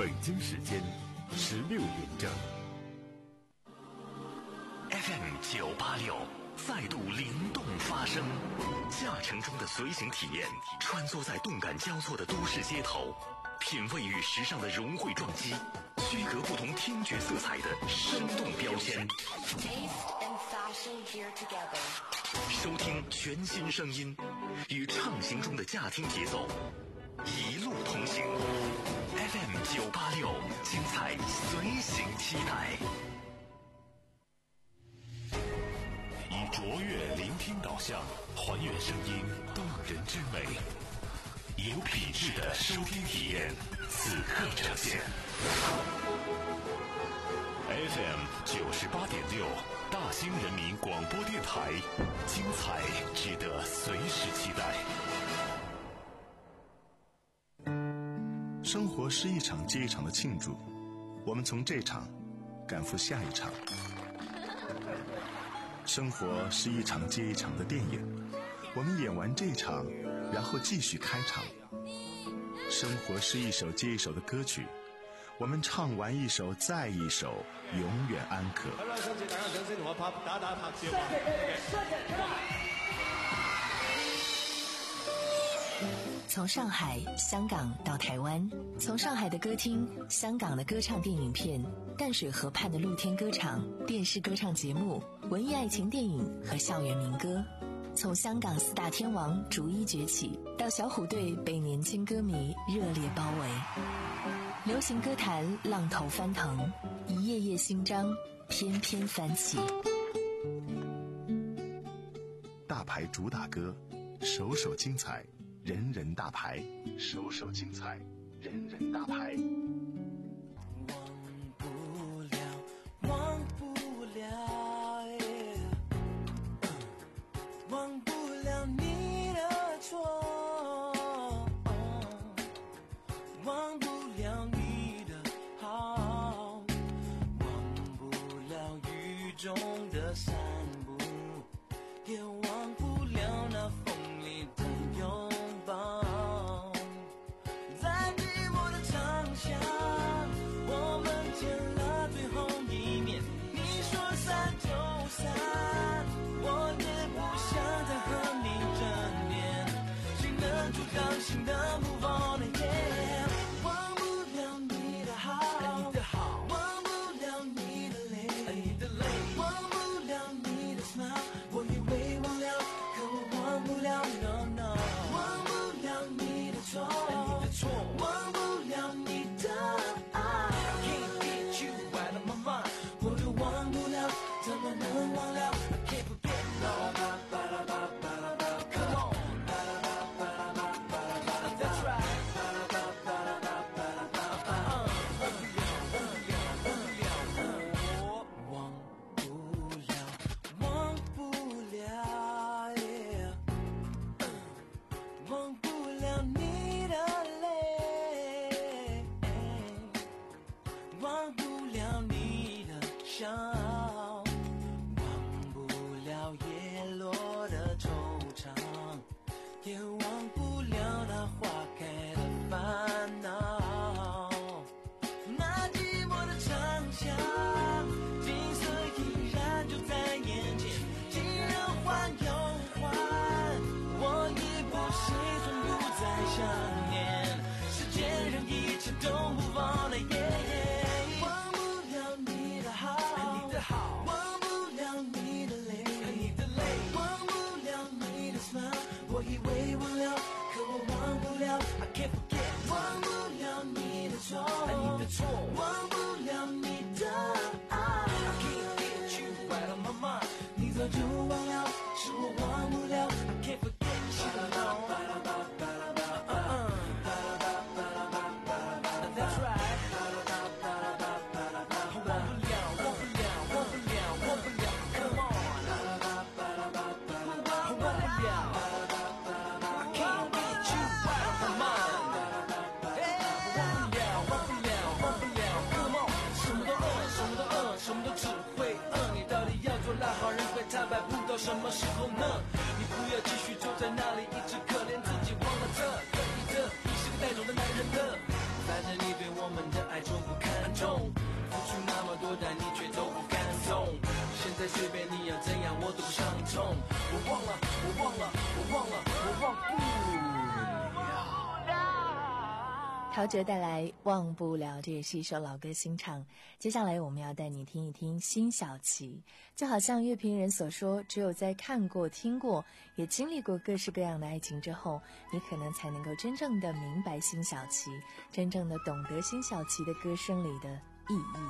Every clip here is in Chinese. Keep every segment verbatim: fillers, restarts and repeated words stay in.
北京时间十六点整。F M 九八六再度灵动发声，驾乘中的随行体验，穿梭在动感交错的都市街头，品味与时尚的融汇撞击，区隔不同听觉色彩的生动标签。收听全新声音，与畅行中的驾听节奏，一路同行。F M 九八六，精彩随行期待。以卓越聆听导向，还原声音动人之美，有品质的收听体验，此刻呈现。F M 九十八点六，大兴人民广播电台，精彩值得随时期待。 生活是一场接一场的庆祝，我们从这场赶赴下一场。生活是一场接一场的电影，我们演完这场，然后继续开场。生活是一首接一首的歌曲，我们唱完一首再一首，永远安可。好啦，想請大家掌聲同我拍打打拍照啊！ 從上海、香港到台灣，從上海的歌廳、香港的歌唱電影片、淡水河畔的露天歌場、電視歌唱節目、文藝愛情電影和校園民歌，從香港四大天王逐一崛起，到小虎隊被年輕歌迷熱烈包圍，流行歌壇浪頭翻騰，一頁頁新章翩翩翻起。 大牌主打歌，首首精彩，人人大牌，首首精彩，人人大牌。 忘不了，忘不了你的错，忘不了你的好，忘不了雨中的散步，也忘不了那风里的拥抱。在寂寞的长巷，我们见了最后一面，你说散就散，我也不想再和你争辩，谁能阻挡新的 move on yeah。 忘不了你的好，忘不了你的泪，忘陶喆带来《忘不了》，这也是一首老歌新唱。接下来我们要带你听一听辛晓琪。就好像乐评人所说，只有在看过、听过，也经历过各式各样的爱情之后，你可能才能够真正的明白辛晓琪，真正的懂得辛晓琪的歌声里的意义。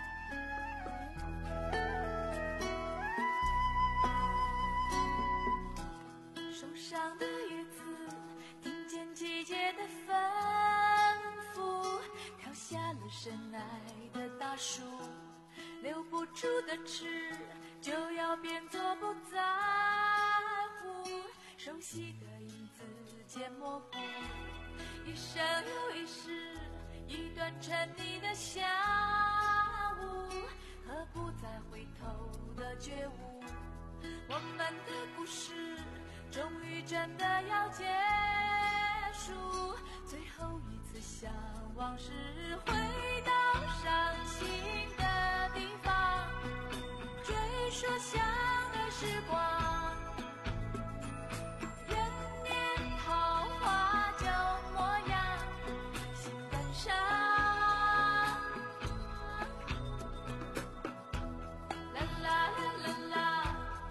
树上的叶子听见季节的吩咐，跳下了深爱的大树，留不住的痴就要变作不在乎，熟悉的影子渐模糊，一生又一世，一段沉溺的下午和不再回头的觉悟，我们的故事终于真的要结束，最后一次向往事回到伤心的地方，追溯相爱时光，人面桃花旧模样，心感伤。啦啦啦啦啦。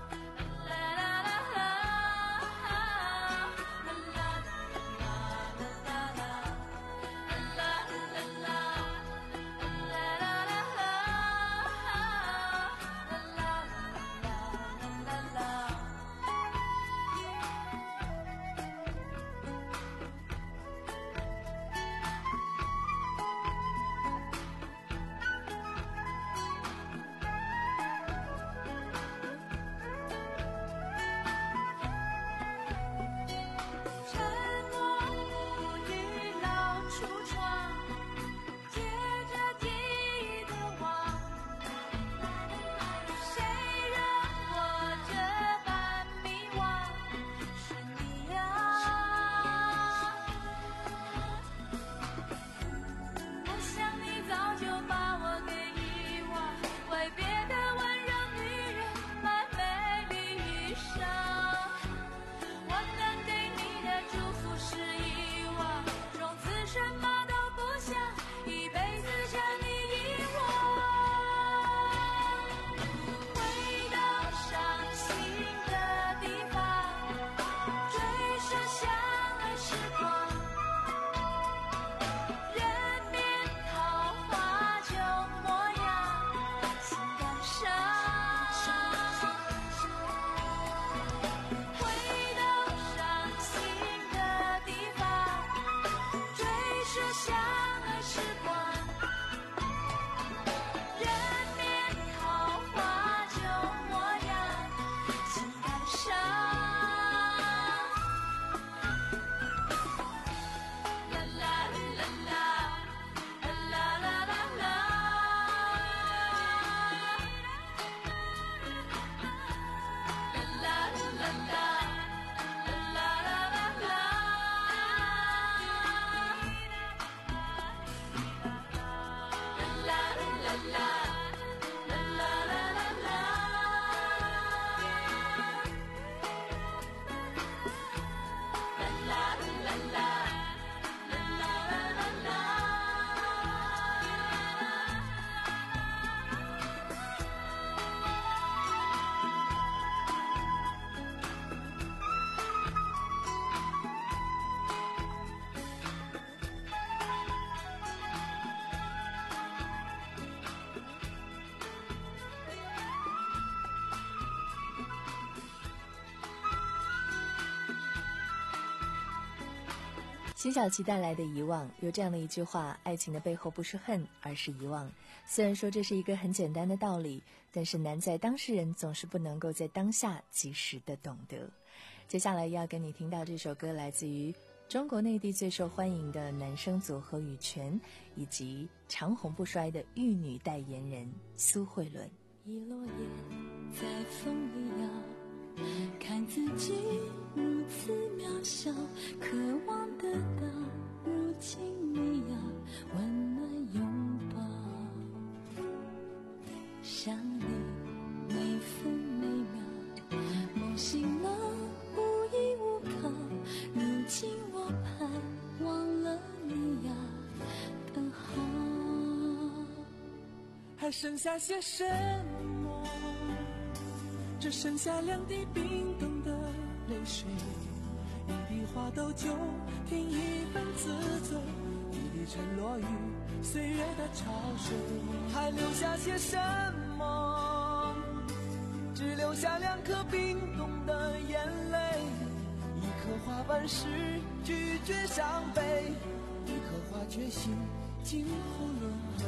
辛晓琪带来的遗忘，有这样的一句话：爱情的背后不是恨，而是遗忘。虽然说这是一个很简单的道理，但是难在当事人总是不能够在当下及时的懂得。接下来要跟你听到这首歌，来自于中国内地最受欢迎的男声组合羽泉，以及长红不衰的玉女代言人苏慧伦。 一落叶在风里摇，看自己如此渺小，渴望得到如今你要温暖拥抱，想你每分每秒，梦醒了无依无靠，如今我盼望了你呀。 还剩下些什么？只剩下两滴冰冻的泪水，一滴花豆酒，添一份自醉，一滴沉落于岁月的潮水。还留下些什么？只留下两颗冰冻的眼泪，一颗花瓣时拒绝伤悲，一颗花决心今后轮回。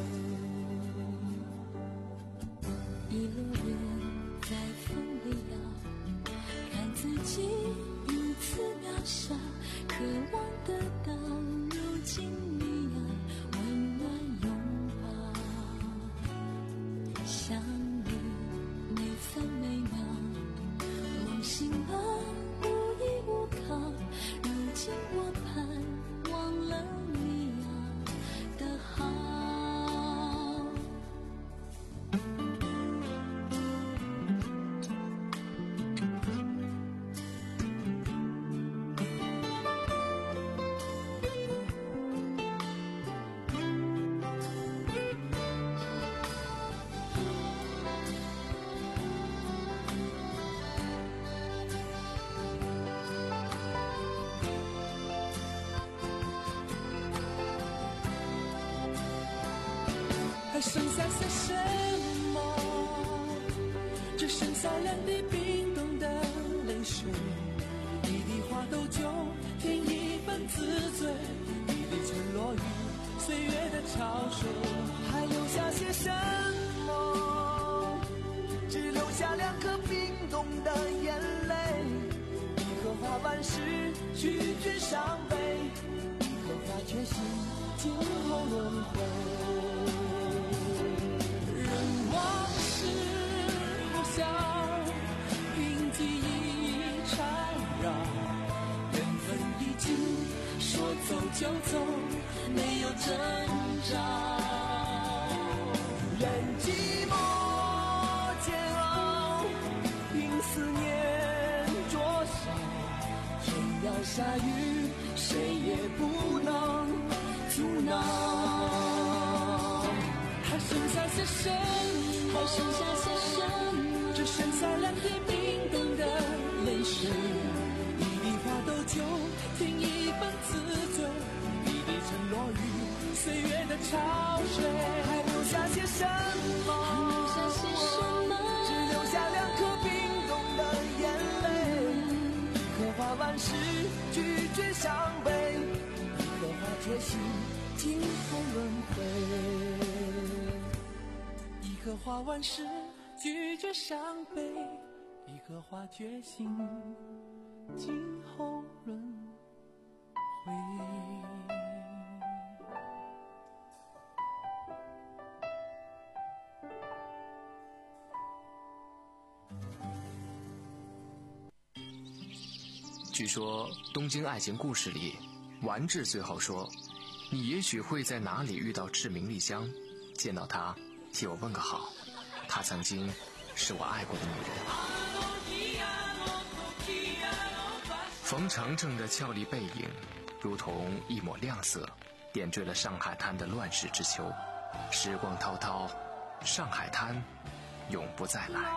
一路人在风里摇，看自己如此渺小，渴望得到如今你要温暖拥抱。想你每分每秒，梦醒了无依无靠，如今我盼望了你要的好。 还剩下些什么？只剩下两滴冰冻的泪水，一滴花豆酒，添一份自醉，一滴沉落于岁月的潮水。还留下些什么？只留下两颗冰冻的眼泪，一颗花瓣时拒绝伤悲，一颗花决心今后轮回。往事呼啸，凭记忆缠绕，缘分已经说走就走，没有征兆。任寂寞煎熬，凭思念灼烧，天要下雨，谁也不能阻挠。还剩下些什么？ 还剩下些什么？ 只剩下两滴冰冻的泪水，一滴花豆酒，添一份自醉，一滴沉落于岁月的潮水。还留下些什么？ 还留下些什么？ 只留下两颗冰冻的眼泪，一颗花瓣时拒绝伤悲，一颗花决心今后轮回。一颗花瓣时拒绝伤悲，一颗花决心今后轮回。 据说东京爱情故事里，丸治最后说，你也许会在哪里遇到赤名莉香，见到她替我问个好，她曾经是我爱过的女人。冯程程的俏丽背影如同一抹亮色，点缀了上海滩的乱世之秋。时光滔滔，上海滩永不再来。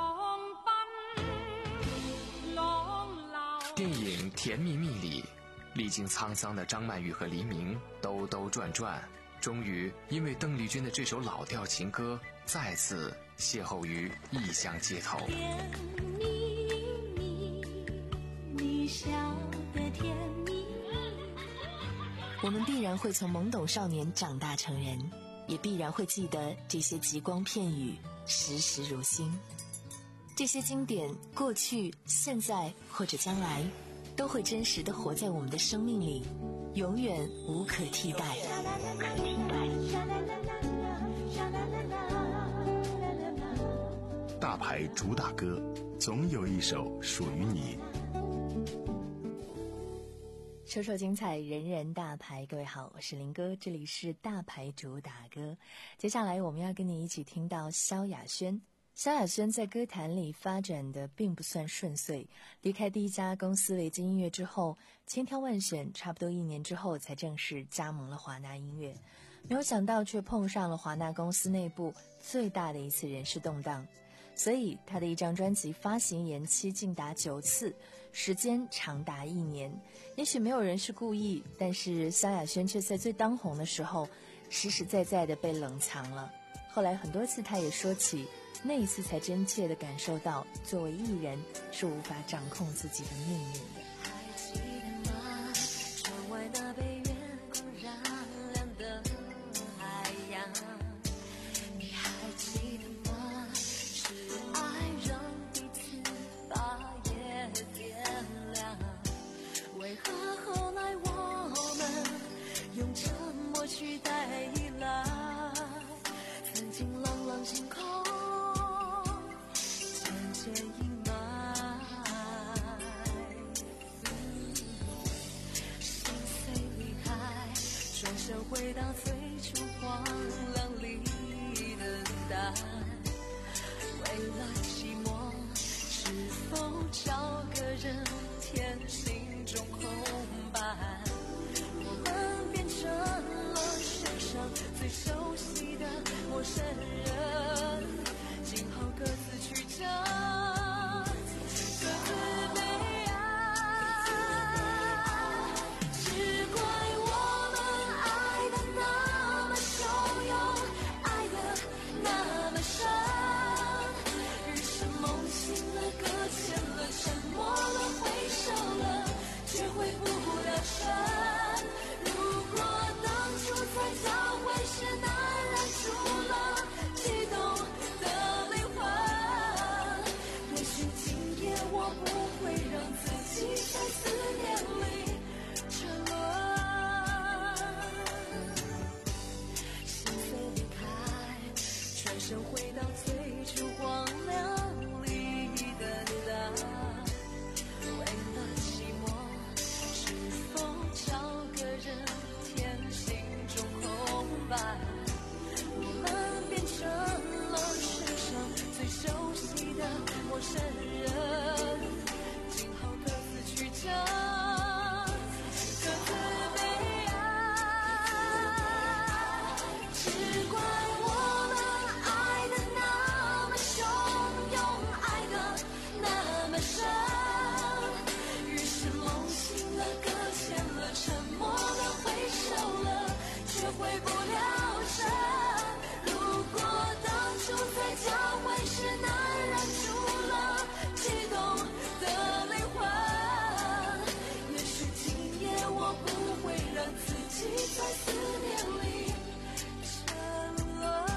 电影《甜蜜蜜》里，历经沧桑的张曼玉和黎明兜兜转转，终于因为邓丽君的这首老调情歌再次邂逅于异乡街头。 甜蜜蜜，你笑得甜蜜蜜。 我们必然会从懵懂少年长大成人，也必然会记得这些极光片语，时时如新。这些经典，过去、现在或者将来，都会真实地活在我们的生命里，永远无可替代。 大牌主打歌，总有一首属于你。 首首精彩，人人大牌。各位好，我是林哥，这里是大牌主打歌。接下来我们要跟你一起听到萧亚轩。萧亚轩在歌坛里发展的并不算顺遂，离开第一家公司维京音乐之后，千挑万选，差不多一年之后才正式加盟了华纳音乐。 没有想到却碰上了华纳公司内部最大的一次人事动荡，所以他的一张专辑发行延期竟达九次，时间长达一年。也许没有人是故意，但是萧亚轩却在最当红的时候实实在在地被冷藏了。后来很多次他也说起，那一次才真切地感受到作为艺人是无法掌控自己的命运的。 还记得吗？窗外那被月光染亮的海洋，你还记得吗？是爱让彼此把夜点亮，为何后来我们用沉默取代依赖？曾经朗朗星空渐渐阴霾，心碎离开，转身回到最初荒凉里等待。为了寂寞，是否找个人填心中空白？我们变成了世上最熟悉的陌生人，今后各自去找，各自悲哀。只怪我们爱得那么汹涌，爱得那么深，日深梦醒了，搁浅了，沉默了，回首了，却回不了神。如果当初在交汇时难燃出了悸动的灵魂，也许今夜我不会让自己在思念里沉沦。心碎离开，转身回到最初荒凉里等待。为了寂寞，是否找个人填心中空白？我们变成了世上最熟悉的陌生人，今后各自去找，各自悲哀。只怪我们爱得那么汹涌，爱得那么深，日深梦醒了，搁浅了，沉默了，回首了，却回不了神。如果当初在交汇时难燃出了悸动的灵魂，也许今夜我不会让自己在思念里沉沦。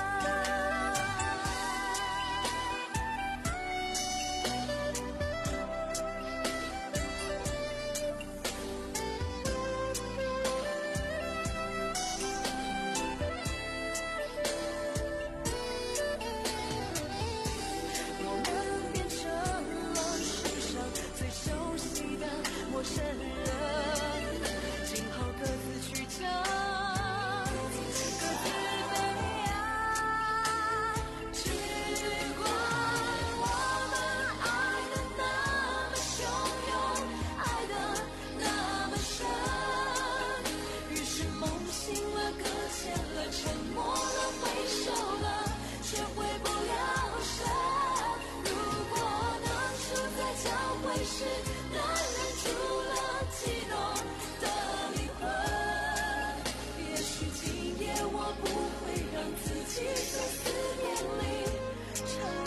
我们变成了世上最熟悉的陌生人，今后各自去找，各自悲哀。只怪我们爱得那么汹涌，爱得那么深，于是梦醒了，搁浅了，沉默了，回首了，却回不了神。如果当初在交汇时难燃出了悸动的灵魂，也许今夜我不会让自己在思念里沉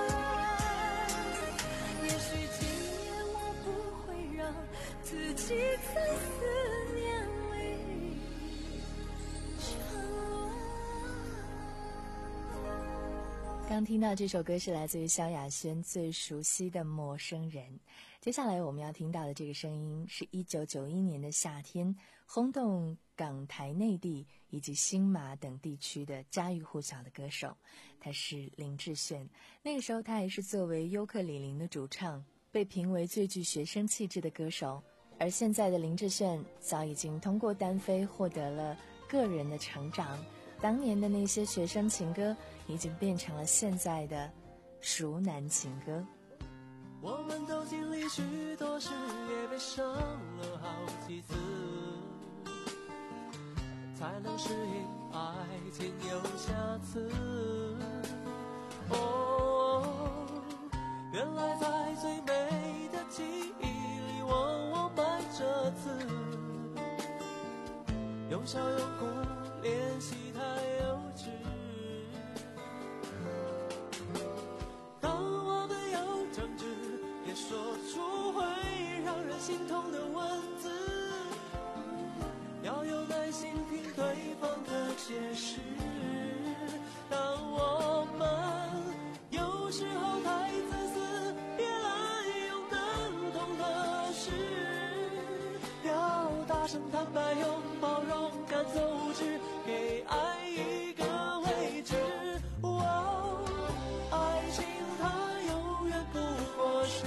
沦，也许今夜我不会让自己在思念里沉沦。 刚听到这首歌是来自于萧亚轩最熟悉的陌生人。接下来我们要听到的这个声音是一九九一年的夏天轰动港台内地以及新马等地区的家喻户晓的歌手，他是林志炫。那个时候他还是作为优客李林的主唱，被评为最具学生气质的歌手。而现在的林志炫早已经通过单飞获得了个人的成长，当年的那些学生情歌已经变成了现在的熟男情歌。 我们都经历许多事，也被伤了好几次，才能适应情有瑕疵。哦，原来在最美的记忆里，往往埋着刺。用笑用哭联系太幼稚。当我们有争执，别说出会让人心痛的文字。要有耐心听对方的解释。当我们有时候太自私，别滥用难懂的事。要大声坦白，用包容赶走之，给爱一个位置。哦，爱情它永远不过是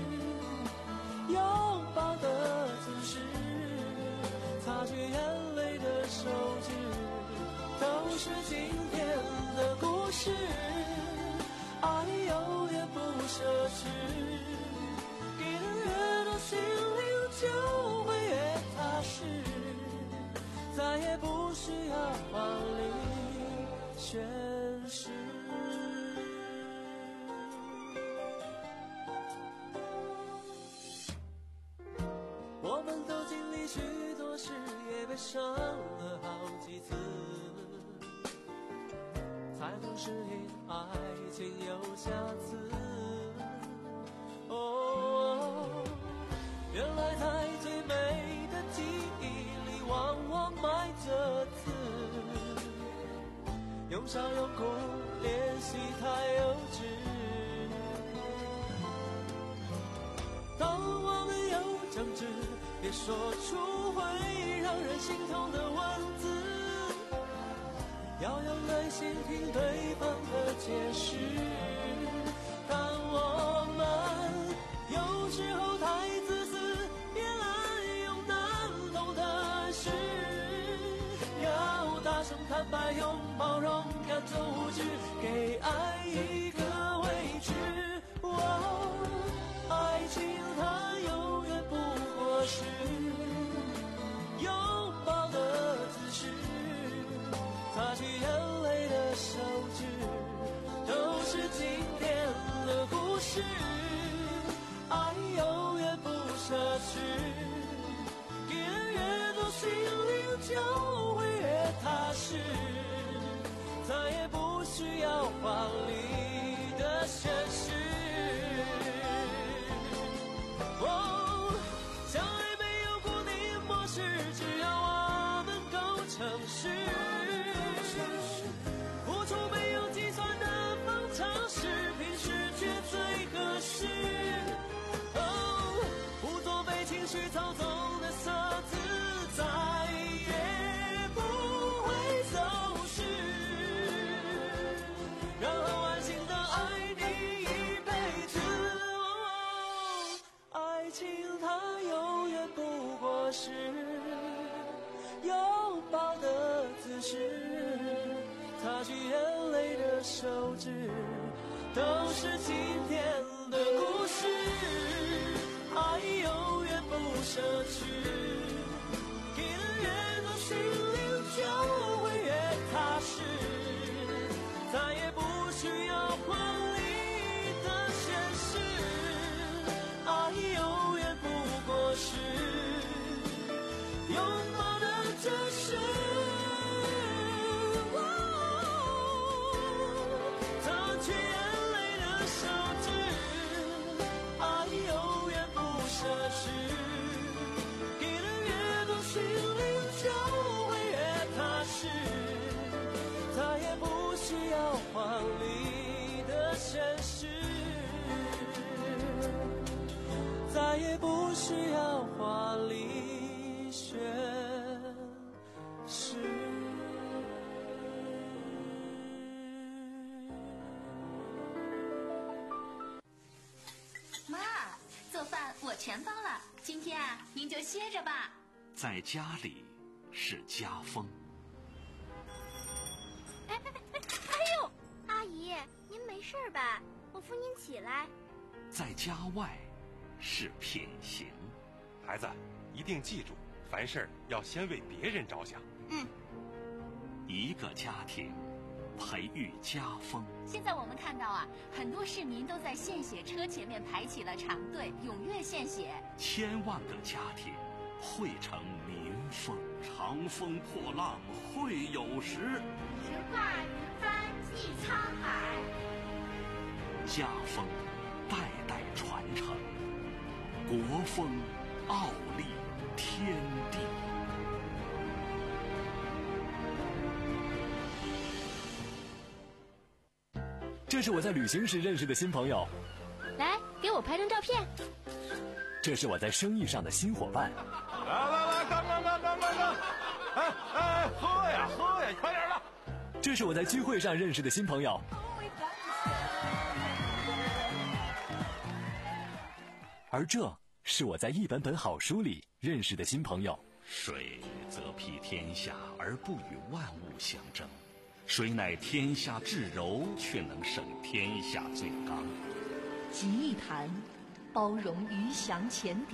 拥抱的姿势，擦去眼泪的手指，都是今天的故事。爱永远不奢侈，给的越多，心灵就会越踏实，再也不需要华丽宣誓。我们都经历许多事，也被伤了好几次，才能适应爱情有瑕疵。哦，原来在最美的记忆里，往往埋着刺。用笑用哭联系太幼稚。当我们有争执，别说出会让人心痛的文字。要有耐心听对方的解释。当我们有时候太自私，别滥用难懂的事。要大声坦白，用包容赶走无知，给爱一个位置。哦，爱情它永远不过是拥抱的姿势，擦去眼泪的手指，都是今天的故事。爱永远不奢侈，给人越多，心灵就会越踏实，再也不需要华丽的宣誓。哦，相爱没有固定模式，只要我们够诚实。付出没有计算的方程式，平时却最合适。哦，不做被情绪操纵的色字，再也不会走失。然后安心的爱你一辈子。哦，爱情它永远不过是拥抱的姿势，擦去眼泪的手指，都是今天的故事。爱永远不奢侈，给的越多，心灵就会越踏实，再也不需要华丽的宣誓。爱永远不过是拥抱的姿势。华丽的宣誓，再也不需要华丽宣誓。 妈，做饭我全包了，今天啊，您就歇着吧。 在家里是家风。 哎哎哎哎呦！阿姨，您没事吧？我扶您起来。 在家外是品行。 孩子，一定记住，凡事要先为别人着想。 嗯。 一个家庭，培育家风。 现在我们看到啊，很多市民都在献血车前面排起了长队，踊跃献血。 千万个家庭汇成民风，长风破浪会有时， 直挂云帆济沧海。 家风代代传承，国风傲立天地。 这是我在旅行时认识的新朋友， 来，给我拍张照片。 这是我在生意上的新伙伴。 来来来，干干干干干干！哎哎，喝呀喝呀，快点的！ 这是我在聚会上认识的新朋友。而这是我在一本本好书里认识的新朋友。 水则披天下而不与万物相争，水乃天下至柔，却能胜天下最刚。 集一坛，包容鱼翔浅底；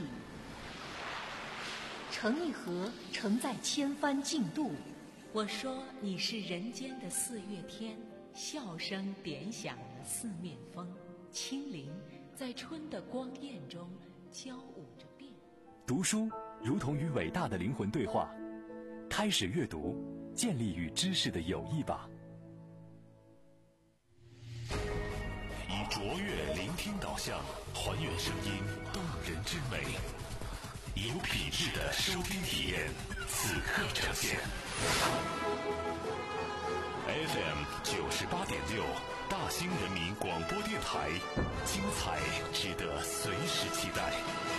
盛一盒，承载千帆竞渡。 我说你是人间的四月天，笑声点响了四面风，轻灵在春的光艳中交舞着变。 读书如同与伟大的灵魂对话，开始阅读，建立与知识的友谊吧。 以卓越聆听导向，还原声音动人之美，有品质的收听体验，此刻呈现。F M 九十八点六，大兴人民广播电台，精彩值得随时期待。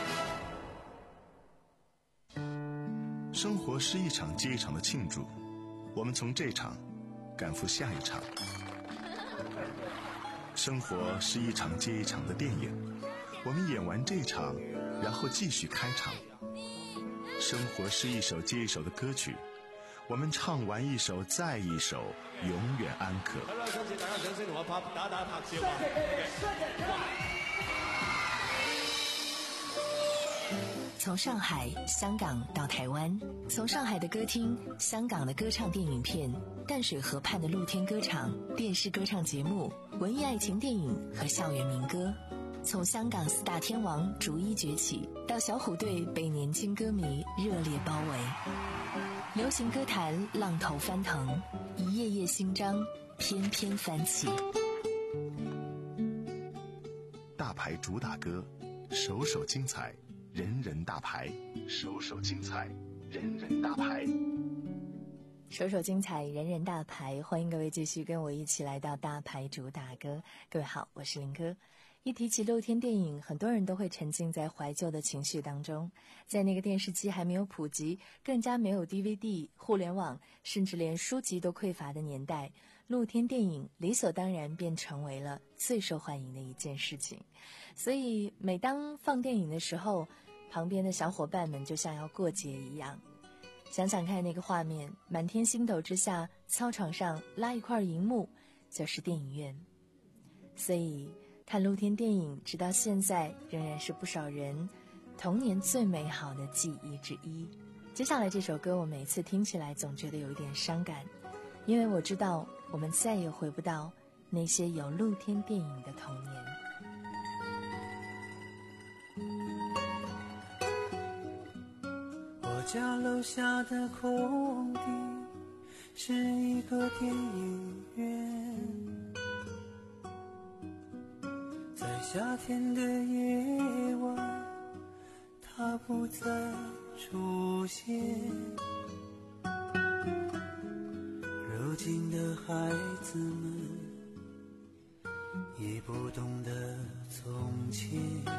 生活是一场接一场的庆祝，我们从这场赶赴下一场。生活是一场接一场的电影，我们演完这场，然后继续开场。生活是一首接一首的歌曲，我们唱完一首再一首，永远安可。 从上海、香港到台湾，从上海的歌厅、香港的歌唱电影片、淡水河畔的露天歌场、电视歌唱节目、文艺爱情电影和校园民歌，从香港四大天王逐一崛起，到小虎队被年轻歌迷热烈包围，流行歌坛浪头翻腾，一页页新章翩翩翻起。 大牌主打歌，首首精彩，人人大牌，首首精彩，人人大牌。 首首精彩，人人大牌，欢迎各位继续跟我一起来到大牌主打歌。各位好，我是林哥。一提起露天电影，很多人都会沉浸在怀旧的情绪当中。在那个电视机还没有普及，更加没有 D V D、互联网，甚至连书籍都匮乏的年代，露天电影理所当然便成为了最受欢迎的一件事情。所以每当放电影的时候，旁边的小伙伴们就像要过节一样。想想看那个画面，满天星斗之下，操场上拉一块荧幕，就是电影院。所以看露天电影直到现在仍然是不少人童年最美好的记忆之一。接下来这首歌我每次听起来总觉得有一点伤感，因为我知道我们再也回不到那些有露天电影的童年。 我家楼下的空地是一个电影院，在夏天的夜晚它不再出现，如今的孩子们已不懂得从前，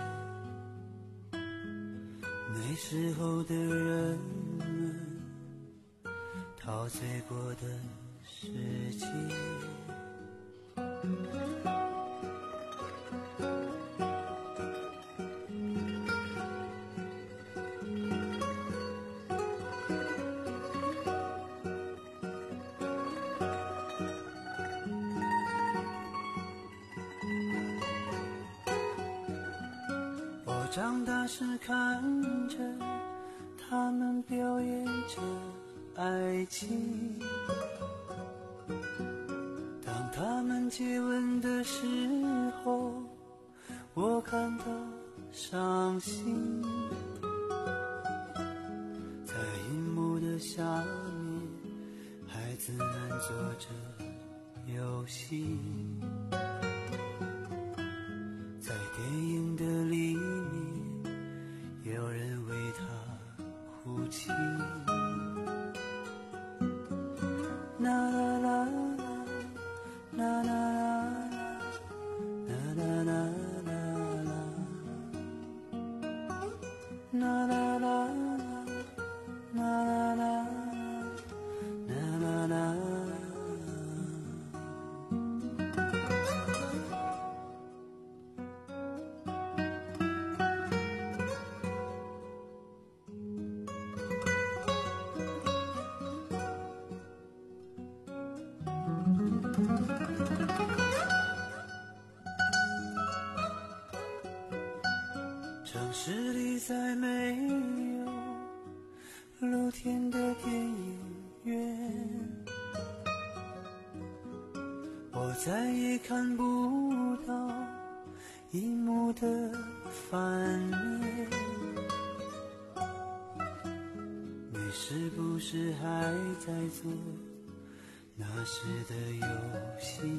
那时候的人们陶醉过的世界。我长大时看着他们表演着爱情， 伤心，在荧幕的下面，孩子们做着游戏，在电影的里面，有人为他哭泣。啦啦啦啦啦啦啦啦啦啦啦啦啦城市里再没有露天的电影院，我再也看不到荧幕的反面。你是不是还在做那时的游戏？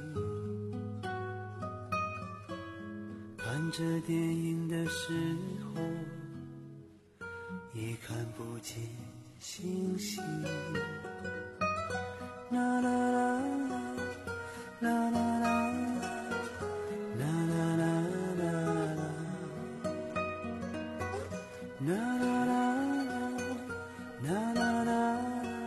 看着电影的时候，也看不见星星。啦啦啦啦啦啦啦啦啦啦啦啦啦啦啦。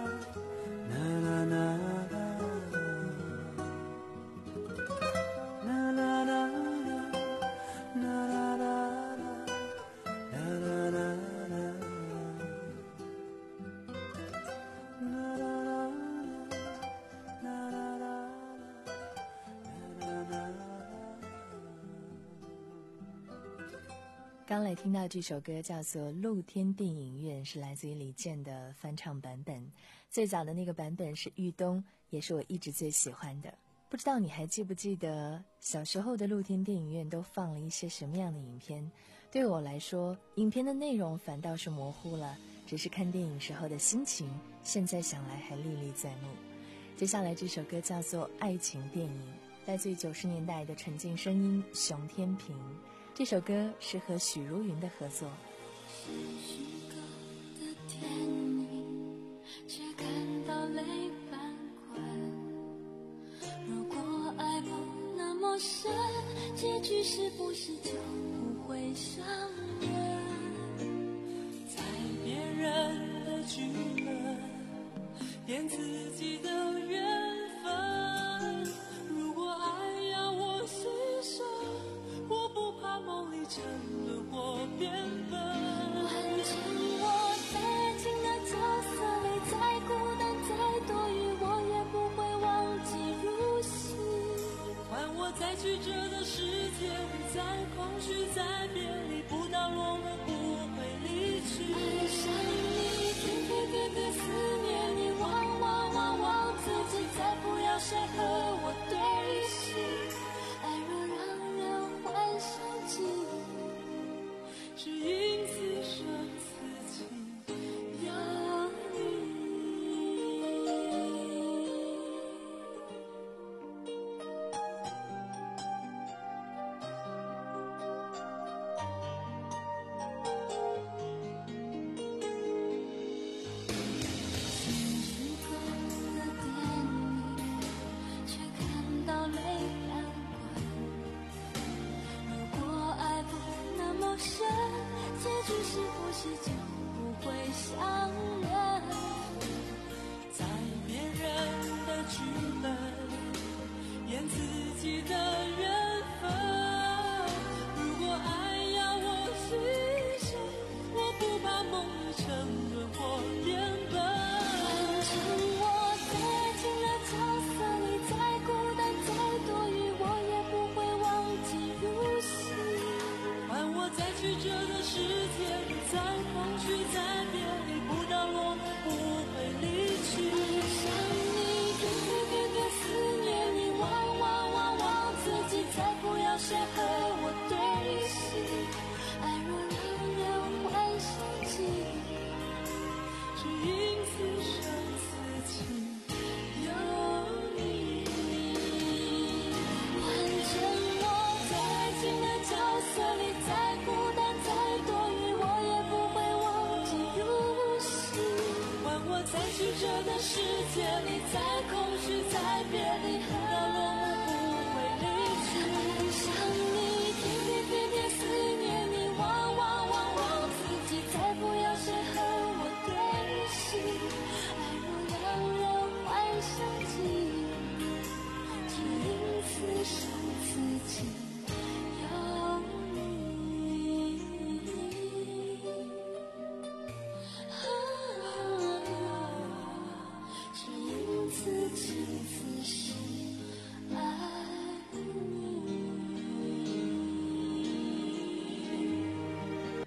刚来听到这首歌叫做《露天电影院》，是来自于李健的翻唱版本。最早的那个版本是玉东，也是我一直最喜欢的。不知道你还记不记得小时候的露天电影院都放了一些什么样的影片？对我来说，影片的内容反倒是模糊了，只是看电影时候的心情，现在想来还历历在目。接下来这首歌叫做《爱情电影》，来自于九十年代的纯净声音熊天平。这首歌是和许茹芸的合作。 是虚构的电影，却看到泪翻滚。如果爱不那么深，结局是不是就不会伤人？ 在别人的剧本演自己的缘分，如果爱要我牺牲，我不怕梦里沉沦或变笨。 换成我在爱情的角色里，再孤单再多余，我也不会忘记入戏。 换我在曲折的世界里，在空虚在别离，不到落幕不会离去。 爱上你，天天天天思念你，忘忘忘忘自己，再不要谁和我对戏。爱若让人幻想记忆， 是因此生自己养你。 虚构的电影，却看到泪翻滚。如果爱不那么深，结局是不是就不会伤人？ 在别人的剧本演自己的缘分，如果爱要我牺牲，我不怕梦里沉沦或变笨。 换成我在爱情的角色里，再孤单再多余，我也不会忘记入戏。 换我在曲折的世界里，在空虚在别离，不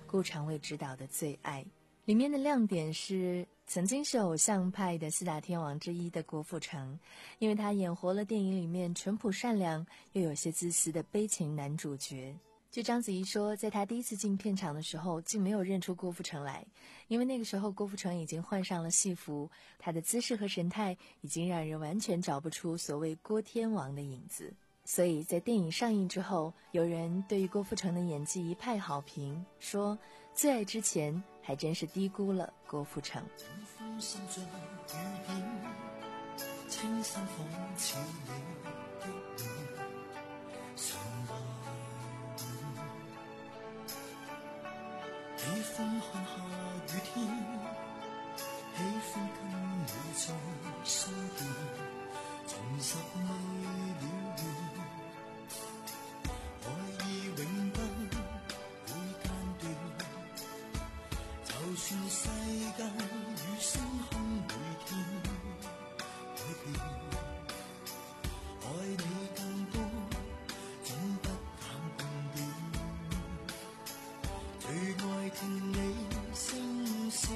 顾长卫执导的《最爱》。里面的亮点是曾经是偶像派的四大天王之一的郭富城，因为他演活了电影里面淳朴善良又有些自私的悲情男主角。据章子怡说，在他第一次进片场的时候竟没有认出郭富城来，因为那个时候郭富城已经换上了戏服，他的姿势和神态已经让人完全找不出所谓郭天王的影子。所以在电影上映之后，有人对于郭富城的演技一派好评，说最爱之前还真是低估了郭富城。 喜歡看下雨天，喜歡跟你在相見，重拾未了緣，愛意永不會間斷，就算世界與星空每天改變，愛你更多總不減半點，最愛聽你聲線，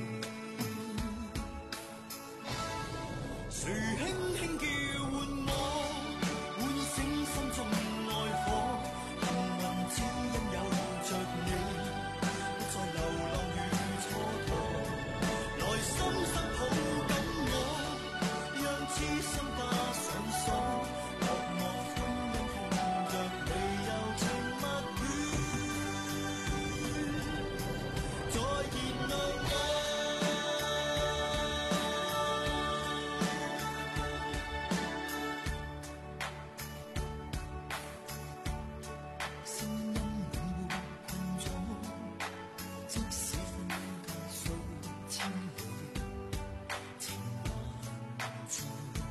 誰輕輕叫喚我，喚醒心中愛火，幸運只因有着你，不再流浪與蹉跎，來深深抱緊我，讓痴心加上鎖，落寞歡欣看着你柔情蜜語，再燃亮我。聲音永沒困阻，即使分隔數千里，情還在，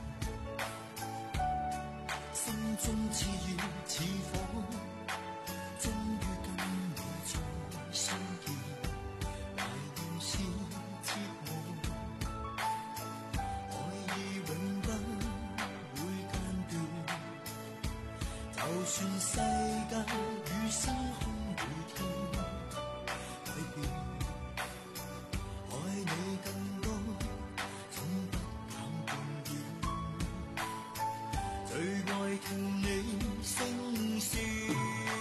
心中熾熱似火，終於跟你再相見，懷念是折磨，愛意永不會間斷，就算世界與星空每天改變，愛你更多總不減半點，最愛聽你聲線，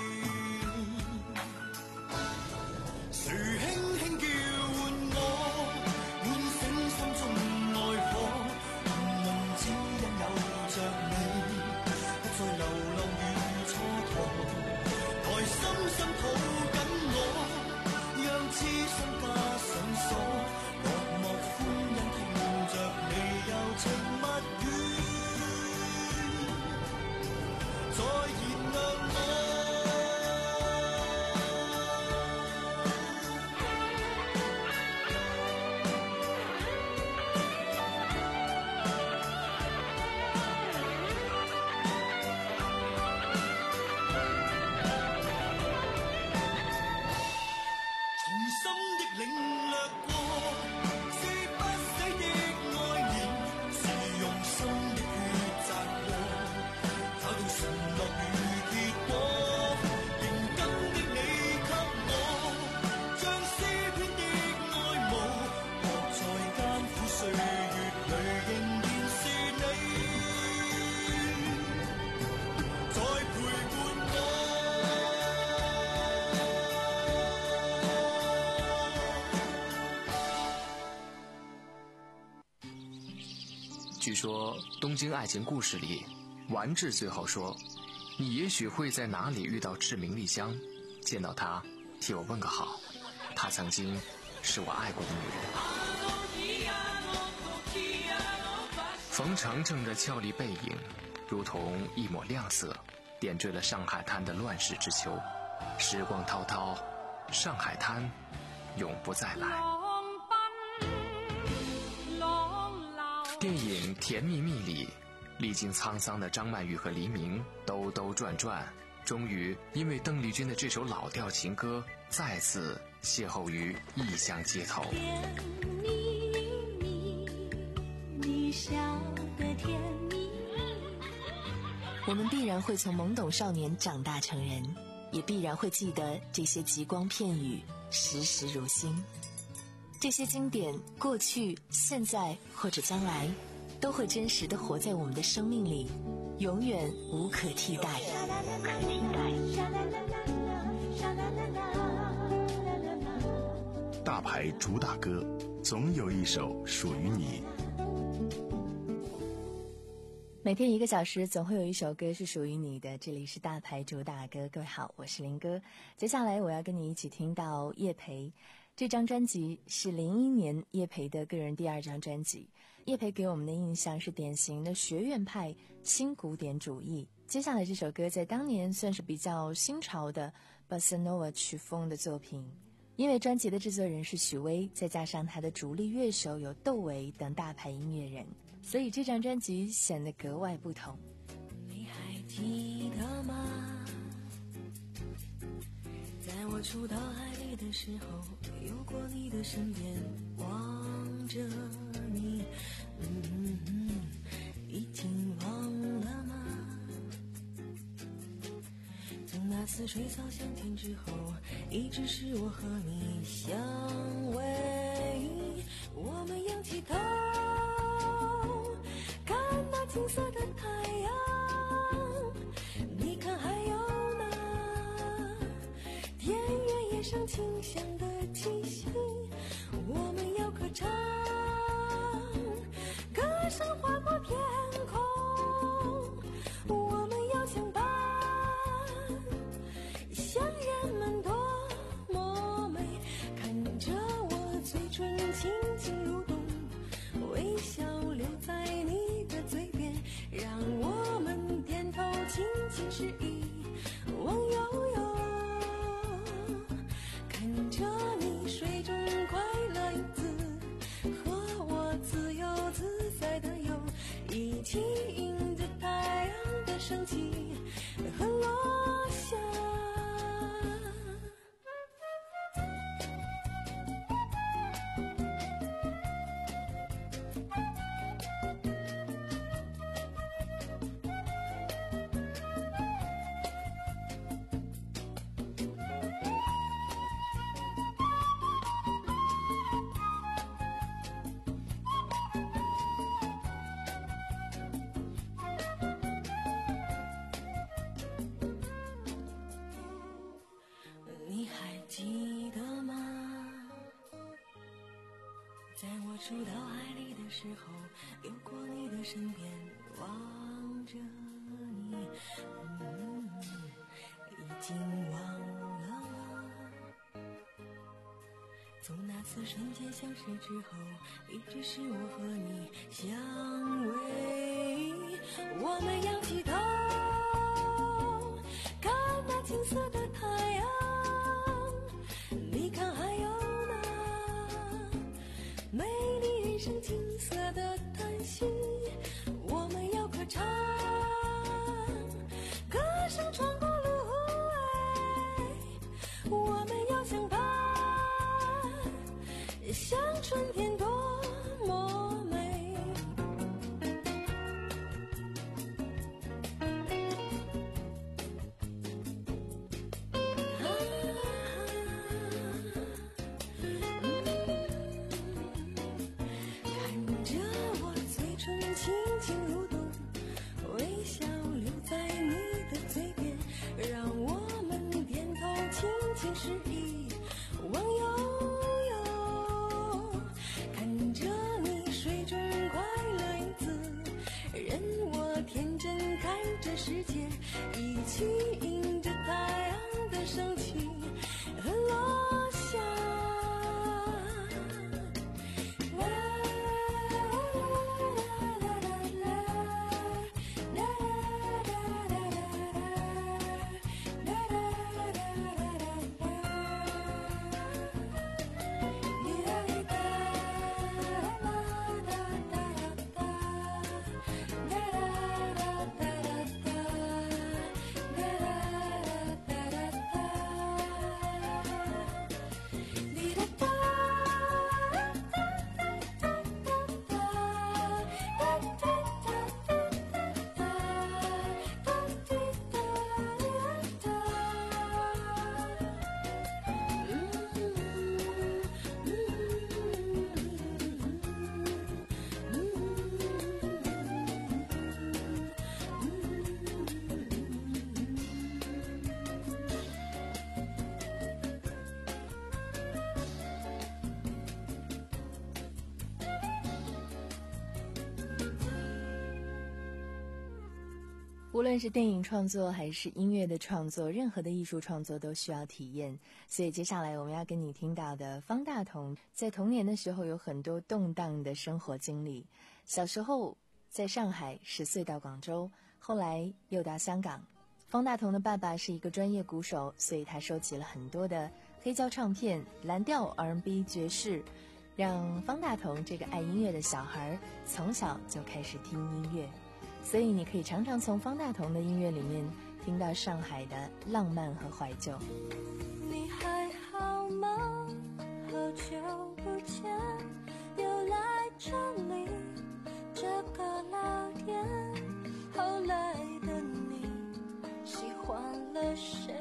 誰輕輕叫喚我，喚醒心中愛火，幸運只因有着你，不再流浪與蹉跎，來深深抱緊我，讓痴心加上鎖，落寞歡欣聽着你柔情蜜語，再燃亮我。從心的領略過，是不死的愛念，是用心的抉擇過，找到承諾與結果，認真的你給我，像詩篇的愛慕，或在艱苦歲月裏仍然是你，在陪伴我。 据说《东京爱情故事》里，丸治最后说：“你也许会在哪里遇到志明丽香，见到她，替我问个好。她曾经是我爱过的女人。”冯程程的俏丽背影，如同一抹亮色，点缀了上海滩的乱世之秋。时光滔滔，上海滩永不再来。电影《甜蜜蜜》里，历经沧桑的张曼玉和黎明兜兜转转，终于因为邓丽君的这首老调情歌，再次邂逅于异乡街头。 甜蜜蜜，你笑得甜蜜。 我们必然会从懵懂少年长大成人，也必然会记得这些极光片语， 时时如新。这些经典，过去、现在或者将来，都会真实地活在我们的生命里，永远无可替代。无可替代。 大牌主打歌，总有一首属于你。 每天一个小时，总会有一首歌是属于你的。这里是大牌主打歌，各位好，我是林哥。接下来我要跟你一起听到叶培。这张专辑是零一年叶培的个人第二张专辑。叶培给我们的印象是典型的学院派新古典主义。接下来这首歌在当年算是比较新潮的 Bossa Nova 曲风的作品。因为专辑的制作人是许巍，再加上他的主力乐手有窦唯等大牌音乐人，所以这张专辑显得格外不同。 你还记得吗？在我触到海里的时候，游过你的身边，望着你，嗯嗯嗯，已经忘了吗？从那次水草相见之后，一直是我和你相偎，我们仰起头，看那金色的太阳，你看还有那田园野上清香的气息，我们要歌唱，歌声划过天空，我们要相伴，像人们多么美，看着我嘴唇轻轻蠕动，微笑留在你的嘴边，让我们点头轻轻示意，望悠悠，看着你水中快乐游子，和我自由自在的游，一起迎着太阳的升起和落下。你还记得吗？在我触到海里的时候，游过你的身边，望着你，嗯，已经忘了吗？从那次瞬间相识之后，一直是我和你相偎，我们仰起头，看那金色的太阳，你看还有那美丽人生金色的叹息，我们要歌唱，歌声穿过芦苇，我们要相伴，像春天多么美。轻轻蠕动，微笑留在你的嘴边，让我们点头轻轻示意，望悠悠，看着你水中快乐游子，任我天真看这世界，一起迎着太阳的升起和落下。 无论是电影创作还是音乐的创作，任何的艺术创作都需要体验。所以接下来我们要跟你听到的方大同，在童年的时候有很多动荡的生活经历。小时候在上海，十岁到广州，后来又到香港。方大同的爸爸是一个专业鼓手，所以他收集了很多的黑胶唱片、蓝调、R and B、爵士，让方大同这个爱音乐的小孩从小就开始听音乐。所以你可以常常从方大同的音乐里面听到上海的浪漫和怀旧。 你还好吗？好久不见，又来这里这个老店，后来的你喜欢了谁？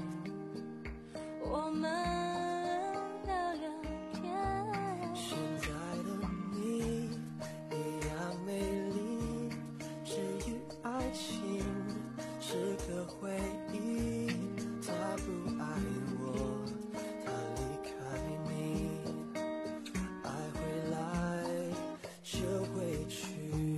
我们聊聊天。 现在的你一样美丽，至于爱情是个回忆，他不爱我，他离开你，爱回来就回去，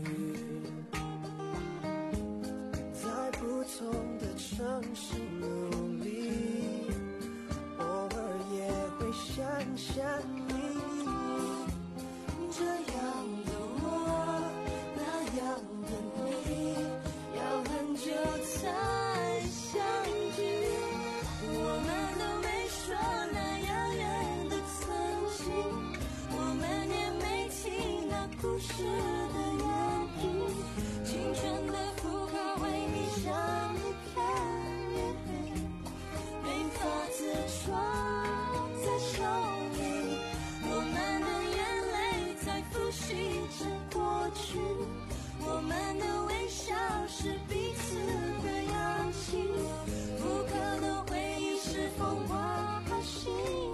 在不同的城市努力，偶尔也会想想你，这样的我，那样的你，要很久才相聚。我们都没说那遥远的曾经，我们也没提那故事的原因，青春的符号为你像一片云，没法子装在手里，我们的眼泪在复习着过去，我们的微笑是彼此的氧气，不可的回忆是风花心，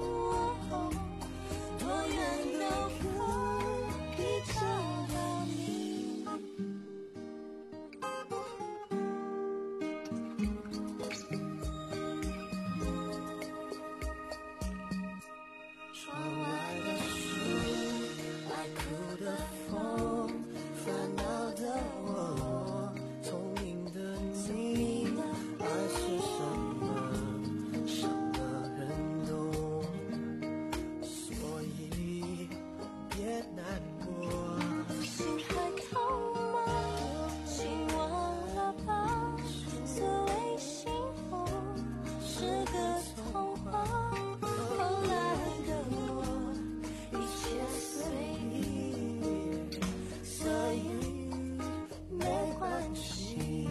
多远都可以找到你。窗外的树，爱哭的风，烦恼的我，聪明的你，爱是什么，什么人懂，所以别难过。 心还痛吗？请忘了吧，所谓幸福是个童话，后来的我一切随意，所以没关系，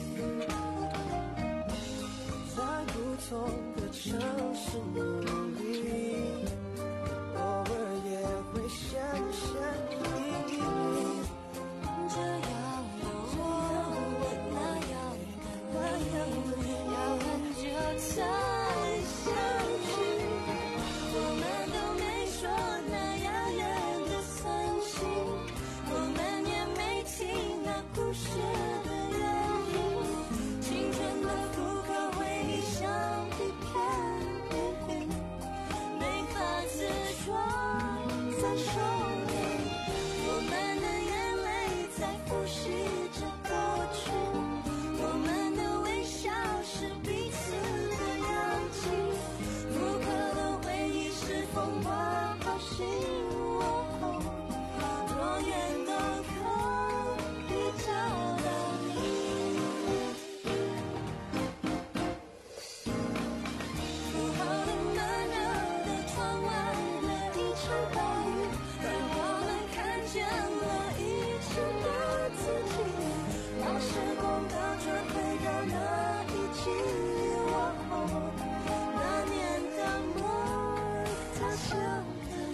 在不同的城市努力，偶尔也会想想你， 这样的我，那样的你，要很久才相聚。我们都没说那遥远的曾经，我们也没提那故事的原因，青春的符号为你像一片云，没法子装在手里，我们的眼泪在复习着过去，我们的微笑是彼此的氧气，不可的回忆是风花心，多远都可以找到你。符号的暖热的窗外的一场暴雨，让我们看见了以前的自己，让时光倒转回到那一季，那年的我，他想的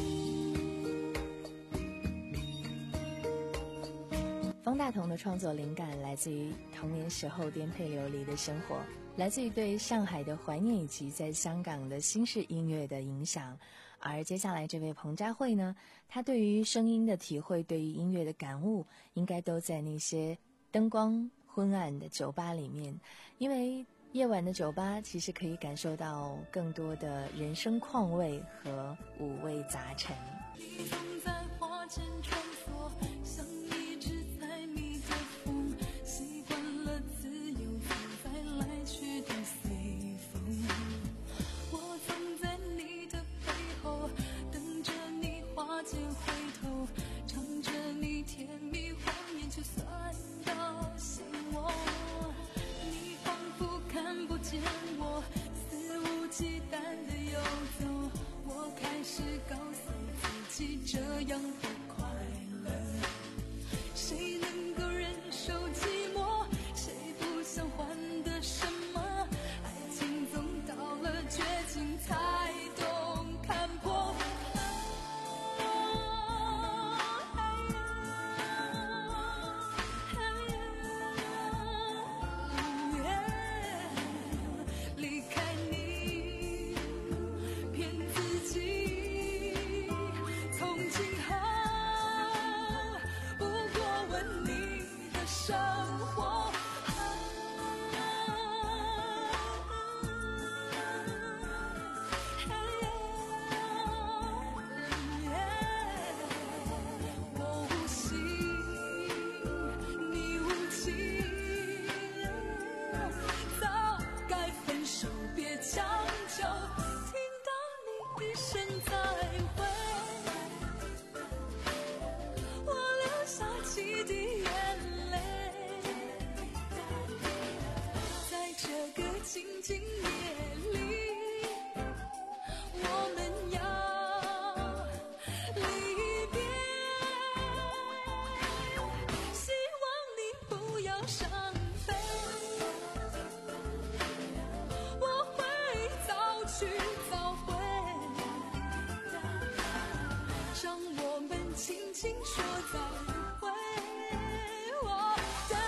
你。 方大同的创作灵感来自于童年时候颠沛流离的生活，来自于对上海的怀念以及在香港的新式音乐的影响。而接下来这位彭佳慧呢，她对于声音的体会，对于音乐的感悟，应该都在那些灯光昏暗的酒吧里面，因为夜晚的酒吧其实可以感受到更多的人生况味和五味杂陈。 你总在花间穿梭，像一只采蜜的风，习惯了自要伤悲，我会早去早回，让我们轻轻说再会。我的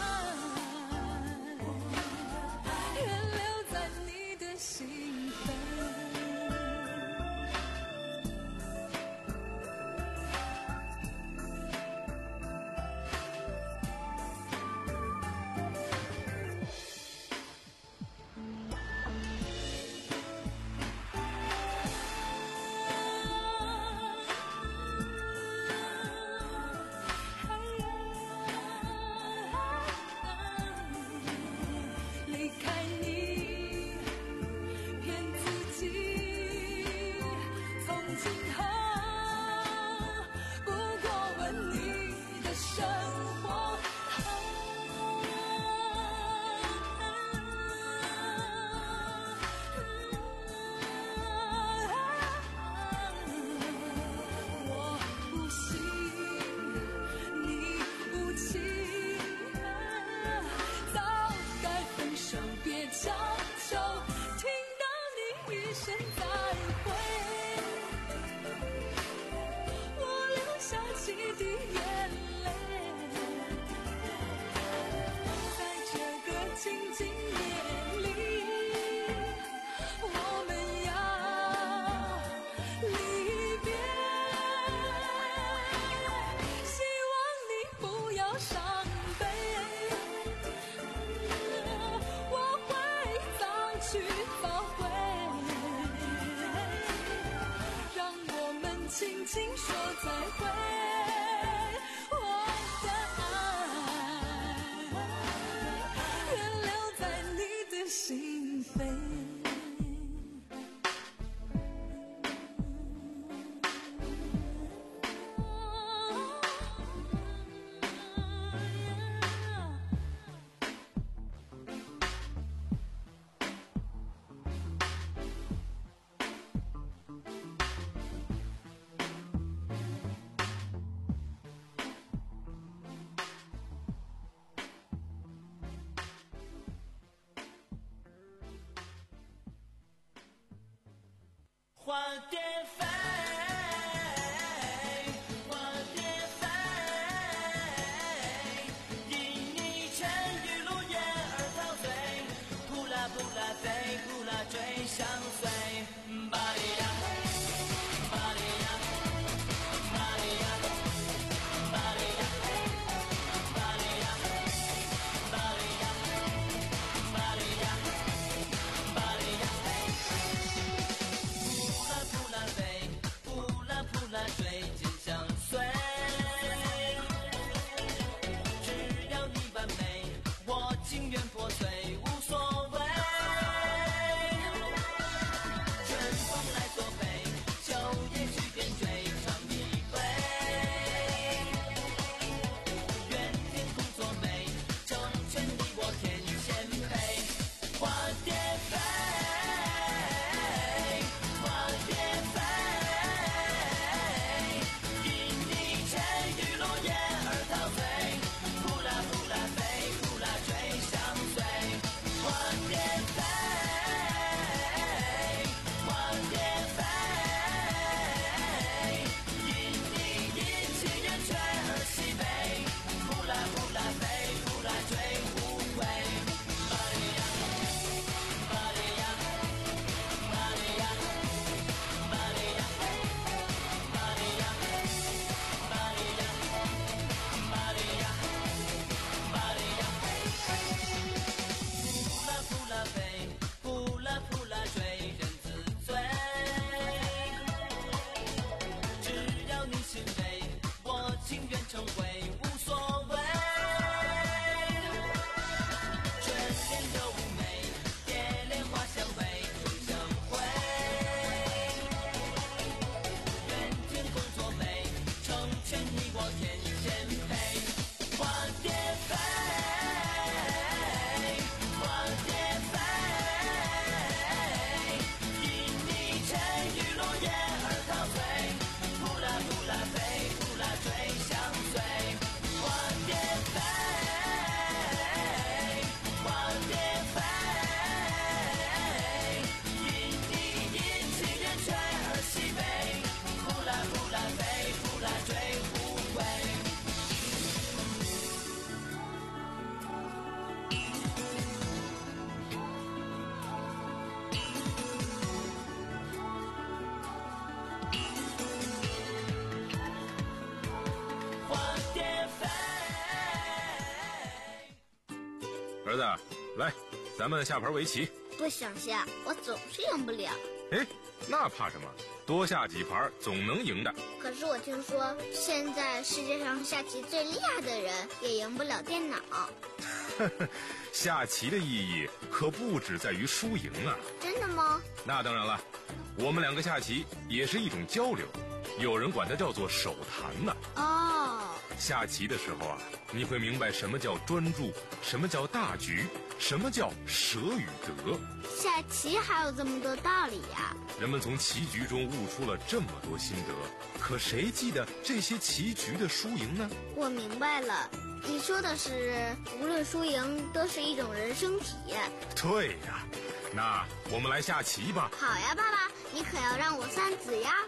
爱愿留在你的心扉。离开你，骗自己，从今后不过问你的生活。我不信你无情，早该分手，别强求，听到你一声再会，我流下几滴眼泪，在这个静静夜里，我们要离别，希望你不要伤悲，我会早去早回，让我们轻轻说再会。我的爱愿留在你的心扉。 花蝶飞，花蝶飞，因你沉鱼落雁而陶醉，扑啦扑啦飞，扑啦追，相随。巴里呀，巴里呀，巴里呀，巴里呀，巴里呀，巴里呀，巴里呀，巴里呀。扑啦扑啦飞， 儿子，来，咱们下盘围棋。 不想下，我总是赢不了。 哎，那怕什么？多下几盘总能赢的。 可是我听说，现在世界上下棋最厉害的人也赢不了电脑。 下棋的意义可不只在于输赢啊！ 真的吗？ 那当然了，我们两个下棋也是一种交流，有人管它叫做手谈呢。 哦， 下棋的时候啊，你会明白什么叫专注，什么叫大局，什么叫舍与得。 下棋还有这么多道理呀！ 人们从棋局中悟出了这么多心得，可谁记得这些棋局的输赢呢？ 我明白了，你说的是无论输赢都是一种人生体验。 对呀，那我们来下棋吧。 好呀，爸爸，你可要让我三子呀。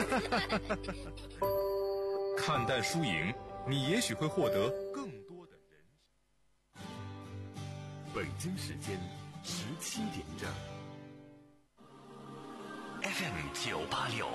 看淡输赢，你也许会获得更多的人。 北京时间十七点整。F M 九八六